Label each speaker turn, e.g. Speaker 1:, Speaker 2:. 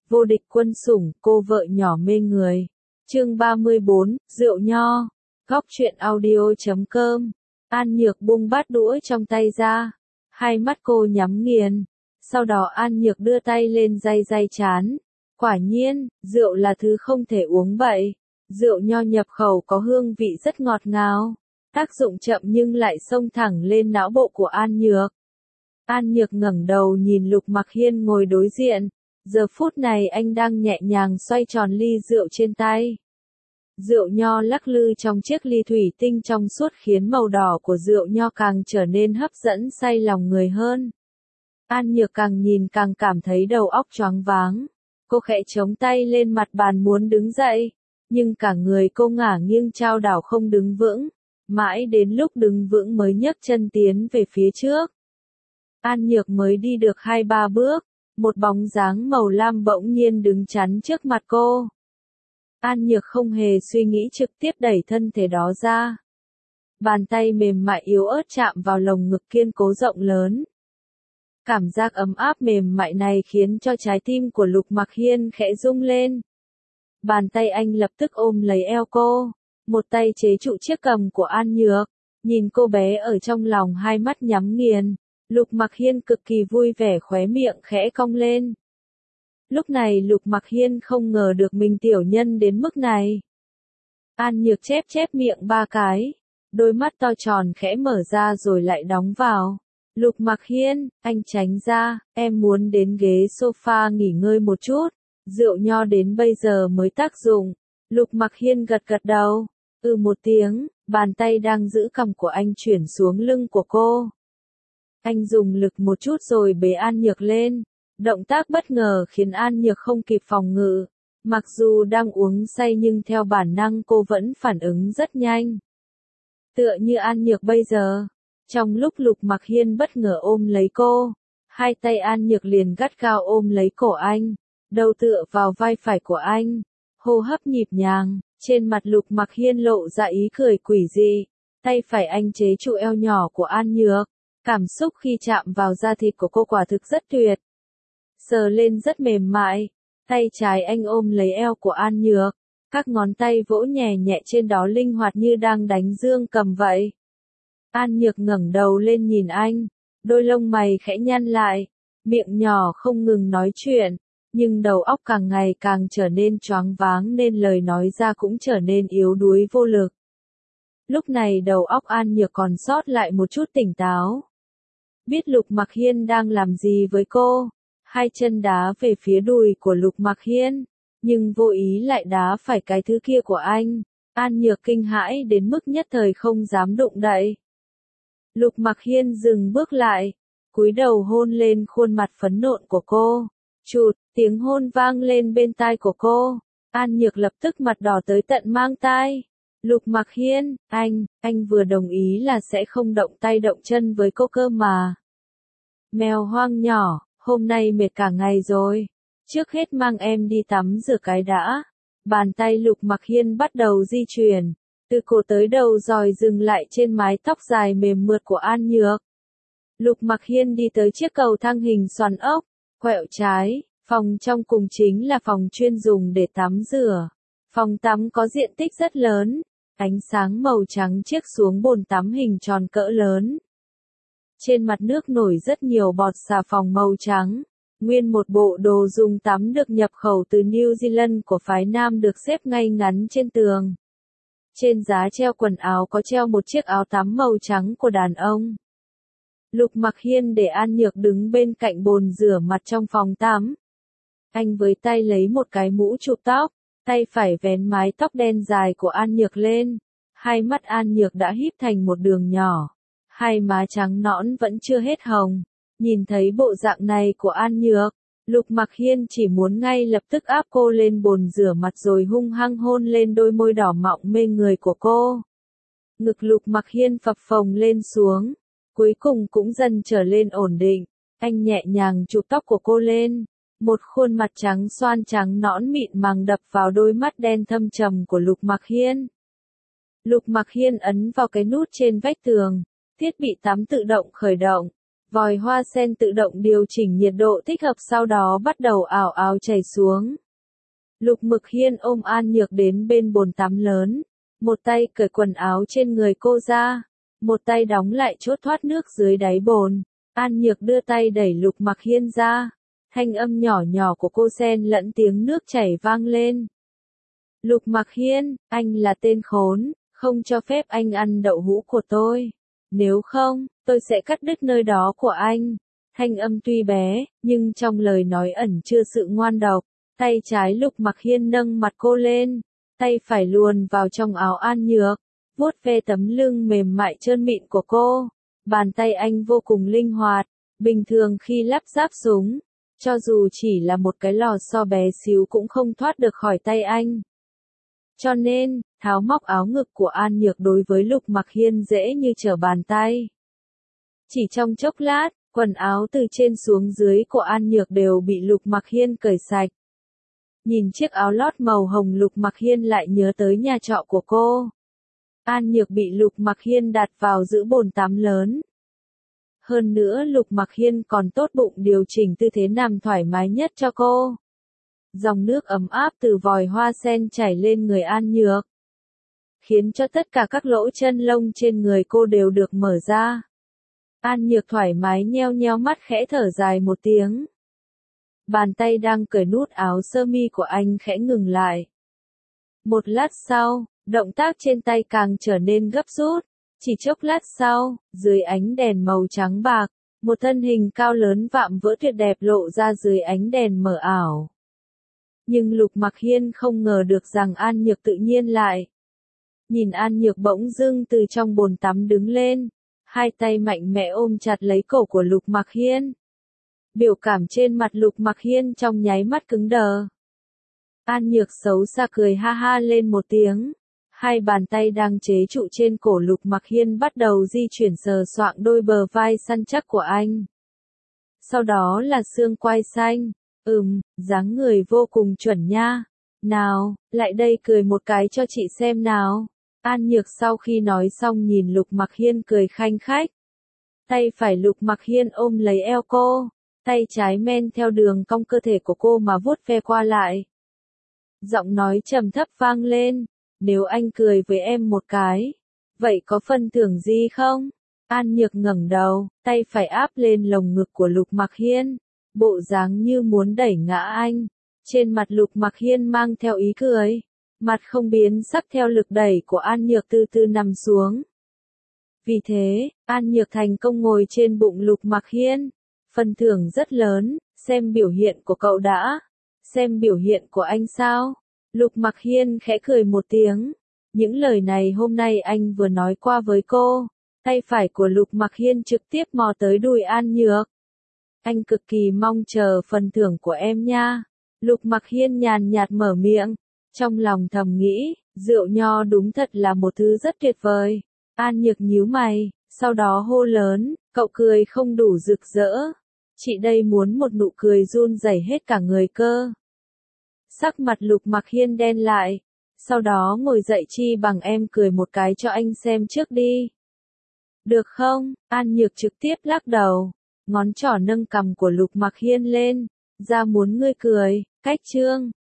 Speaker 1: Vô địch quân sủng, cô vợ nhỏ mê người. Chương 34, rượu nho. Góc truyện audio.com. An Nhược buông bát đũa trong tay ra. Hai mắt cô nhắm nghiền. Sau đó An Nhược đưa tay lên day trán. Quả nhiên, rượu là thứ không thể uống bậy. Rượu nho nhập khẩu có hương vị rất ngọt ngào. Tác dụng chậm nhưng lại xông thẳng lên não bộ của An Nhược. An Nhược ngẩng đầu nhìn Lục Mặc Hiên ngồi đối diện. Giờ phút này anh đang nhẹ nhàng xoay tròn ly rượu trên tay. Rượu nho lắc lư trong chiếc ly thủy tinh trong suốt khiến màu đỏ của rượu nho càng trở nên hấp dẫn say lòng người hơn. An Nhược càng nhìn càng cảm thấy đầu óc choáng váng. Cô khẽ chống tay lên mặt bàn muốn đứng dậy, nhưng cả người cô ngả nghiêng chao đảo không đứng vững. Mãi đến lúc đứng vững mới nhấc chân tiến về phía trước. An Nhược mới đi được 2-3 bước, một bóng dáng màu lam bỗng nhiên đứng chắn trước mặt cô. An Nhược không hề suy nghĩ trực tiếp đẩy thân thể đó ra. Bàn tay mềm mại yếu ớt chạm vào lồng ngực kiên cố rộng lớn. Cảm giác ấm áp mềm mại này khiến cho trái tim của Lục Mặc Hiên khẽ rung lên. Bàn tay anh lập tức ôm lấy eo cô, một tay chế trụ chiếc cằm của An Nhược, nhìn cô bé ở trong lòng hai mắt nhắm nghiền. Lục Mặc Hiên cực kỳ vui vẻ khóe miệng khẽ cong lên. Lúc này Lục Mặc Hiên không ngờ được mình tiểu nhân đến mức này. An Nhược chép miệng 3 cái, đôi mắt to tròn khẽ mở ra rồi lại đóng vào. Lục Mặc Hiên, anh tránh ra, em muốn đến ghế sofa nghỉ ngơi một chút. Rượu nho đến bây giờ mới tác dụng. Lục Mặc Hiên gật đầu. Một tiếng, bàn tay đang giữ cằm của anh chuyển xuống lưng của cô. Anh dùng lực một chút rồi bế An Nhược lên. Động tác bất ngờ khiến An Nhược không kịp phòng ngự. Mặc dù đang uống say nhưng theo bản năng cô vẫn phản ứng rất nhanh. Tựa như An Nhược bây giờ. Trong lúc Lục Mặc Hiên bất ngờ ôm lấy cô, hai tay An Nhược liền gắt gao ôm lấy cổ anh, đầu tựa vào vai phải của anh, hô hấp nhịp nhàng, trên mặt Lục Mặc Hiên lộ ra ý cười quỷ dị, tay phải anh chế trụ eo nhỏ của An Nhược, cảm xúc khi chạm vào da thịt của cô quả thực rất tuyệt. Sờ lên rất mềm mại, tay trái anh ôm lấy eo của An Nhược, các ngón tay vỗ nhẹ nhẹ trên đó linh hoạt như đang đánh dương cầm vậy. An Nhược ngẩng đầu lên nhìn anh, đôi lông mày khẽ nhăn lại, miệng nhỏ không ngừng nói chuyện, nhưng đầu óc càng ngày càng trở nên choáng váng nên lời nói ra cũng trở nên yếu đuối vô lực. Lúc này đầu óc An Nhược còn sót lại một chút tỉnh táo. Biết Lục Mặc Hiên đang làm gì với cô, hai chân đá về phía đùi của Lục Mặc Hiên, nhưng vô ý lại đá phải cái thứ kia của anh. An Nhược kinh hãi đến mức nhất thời không dám đụng đậy. Lục Mặc Hiên dừng bước lại, cúi đầu hôn lên khuôn mặt phấn nộn của cô. Chụt, tiếng hôn vang lên bên tai của cô. An Nhược lập tức mặt đỏ tới tận mang tai. Lục Mặc Hiên, anh vừa đồng ý là sẽ không động tay động chân với cô cơ mà. Mèo hoang nhỏ, hôm nay mệt cả ngày rồi. Trước hết mang em đi tắm rửa cái đã. Bàn tay Lục Mặc Hiên bắt đầu di chuyển. Từ cổ tới đầu rồi dừng lại trên mái tóc dài mềm mượt của An Nhược. Lục Mặc Hiên đi tới chiếc cầu thang hình xoắn ốc, quẹo trái, phòng trong cùng chính là phòng chuyên dùng để tắm rửa. Phòng tắm có diện tích rất lớn, ánh sáng màu trắng chiếc xuống bồn tắm hình tròn cỡ lớn. Trên mặt nước nổi rất nhiều bọt xà phòng màu trắng. Nguyên một bộ đồ dùng tắm được nhập khẩu từ New Zealand của phái nam được xếp ngay ngắn trên tường. Trên giá treo quần áo có treo một chiếc áo tắm màu trắng của đàn ông. Lục Mặc Hiên để An Nhược đứng bên cạnh bồn rửa mặt trong phòng tắm. Anh với tay lấy một cái mũ chụp tóc, tay phải vén mái tóc đen dài của An Nhược lên. Hai mắt An Nhược đã híp thành một đường nhỏ. Hai má trắng nõn vẫn chưa hết hồng. Nhìn thấy bộ dạng này của An Nhược, Lục Mặc Hiên chỉ muốn ngay lập tức áp cô lên bồn rửa mặt rồi hung hăng hôn lên đôi môi đỏ mọng mê người của cô. Ngực Lục Mặc Hiên phập phồng lên xuống, cuối cùng cũng dần trở lên ổn định. Anh nhẹ nhàng chụp tóc của cô lên, một khuôn mặt trắng xoan trắng nõn mịn màng đập vào đôi mắt đen thâm trầm của Lục Mặc Hiên. Lục Mặc Hiên ấn vào cái nút trên vách tường, thiết bị tắm tự động khởi động. Vòi hoa sen tự động điều chỉnh nhiệt độ thích hợp sau đó bắt đầu ào ào chảy xuống. Lục Mực Hiên ôm An Nhược đến bên bồn tắm lớn, một tay cởi quần áo trên người cô ra, một tay đóng lại chốt thoát nước dưới đáy bồn. An Nhược đưa tay đẩy Lục Mặc Hiên ra, thanh âm nhỏ nhỏ của cô xen lẫn tiếng nước chảy vang lên. Lục Mặc Hiên, anh là tên khốn, không cho phép anh ăn đậu hũ của tôi. Nếu không, tôi sẽ cắt đứt nơi đó của anh. Thanh âm tuy bé, nhưng trong lời nói ẩn chứa sự ngoan độc. Tay trái Lục Mặc Hiên nâng mặt cô lên, tay phải luồn vào trong áo An Nhược, vuốt ve tấm lưng mềm mại trơn mịn của cô. Bàn tay anh vô cùng linh hoạt, bình thường khi lắp ráp súng, cho dù chỉ là một cái lò xo bé xíu cũng không thoát được khỏi tay anh. Cho nên, tháo móc áo ngực của An Nhược đối với Lục Mặc Hiên dễ như trở bàn tay. Chỉ trong chốc lát, quần áo từ trên xuống dưới của An Nhược đều bị Lục Mặc Hiên cởi sạch. Nhìn chiếc áo lót màu hồng Lục Mặc Hiên lại nhớ tới nhà trọ của cô. An Nhược bị Lục Mặc Hiên đặt vào giữa bồn tắm lớn. Hơn nữa Lục Mặc Hiên còn tốt bụng điều chỉnh tư thế nằm thoải mái nhất cho cô. Dòng nước ấm áp từ vòi hoa sen chảy lên người An Nhược, khiến cho tất cả các lỗ chân lông trên người cô đều được mở ra. An Nhược thoải mái nheo nheo mắt khẽ thở dài một tiếng. Bàn tay đang cởi nút áo sơ mi của anh khẽ ngừng lại. Một lát sau, động tác trên tay càng trở nên gấp rút. Chỉ chốc lát sau, dưới ánh đèn màu trắng bạc, một thân hình cao lớn vạm vỡ tuyệt đẹp lộ ra dưới ánh đèn mờ ảo. Nhưng Lục Mặc Hiên không ngờ được rằng An Nhược tự nhiên lại. Nhìn An Nhược bỗng dưng từ trong bồn tắm đứng lên, hai tay mạnh mẽ ôm chặt lấy cổ của Lục Mặc Hiên. Biểu cảm trên mặt Lục Mặc Hiên trong nháy mắt cứng đờ. An Nhược xấu xa cười ha ha lên một tiếng. Hai bàn tay đang chế trụ trên cổ Lục Mặc Hiên bắt đầu di chuyển sờ soạng đôi bờ vai săn chắc của anh. Sau đó là xương quai xanh. Dáng người vô cùng chuẩn nha. Nào, lại đây cười một cái cho chị xem nào. An Nhược sau khi nói xong nhìn Lục Mặc Hiên cười khanh khách. Tay phải Lục Mặc Hiên ôm lấy eo cô, tay trái men theo đường cong cơ thể của cô mà vuốt ve qua lại. Giọng nói trầm thấp vang lên, nếu anh cười với em một cái, vậy có phần thưởng gì không? An Nhược ngẩng đầu, tay phải áp lên lồng ngực của Lục Mặc Hiên, bộ dáng như muốn đẩy ngã anh. Trên mặt Lục Mặc Hiên mang theo ý cười, mặt không biến sắc theo lực đẩy của An Nhược từ từ nằm xuống. Vì thế, An Nhược thành công ngồi trên bụng Lục Mặc Hiên. Phần thưởng rất lớn, xem biểu hiện của cậu đã. Xem biểu hiện của anh sao? Lục Mặc Hiên khẽ cười một tiếng. Những lời này hôm nay anh vừa nói qua với cô. Tay phải của Lục Mặc Hiên trực tiếp mò tới đùi An Nhược. Anh cực kỳ mong chờ phần thưởng của em nha. Lục Mặc Hiên nhàn nhạt mở miệng. Trong lòng thầm nghĩ, rượu nho đúng thật là một thứ rất tuyệt vời. An Nhược nhíu mày, sau đó hô lớn, cậu cười không đủ rực rỡ. Chị đây muốn một nụ cười run rẩy hết cả người cơ. Sắc mặt Lục Mặc Hiên đen lại. Sau đó ngồi dậy, chi bằng em cười một cái cho anh xem trước đi. Được không? An Nhược trực tiếp lắc đầu. Ngón trỏ nâng cằm của Lục Mặc Hiên lên. Ra muốn ngươi cười, cách chương.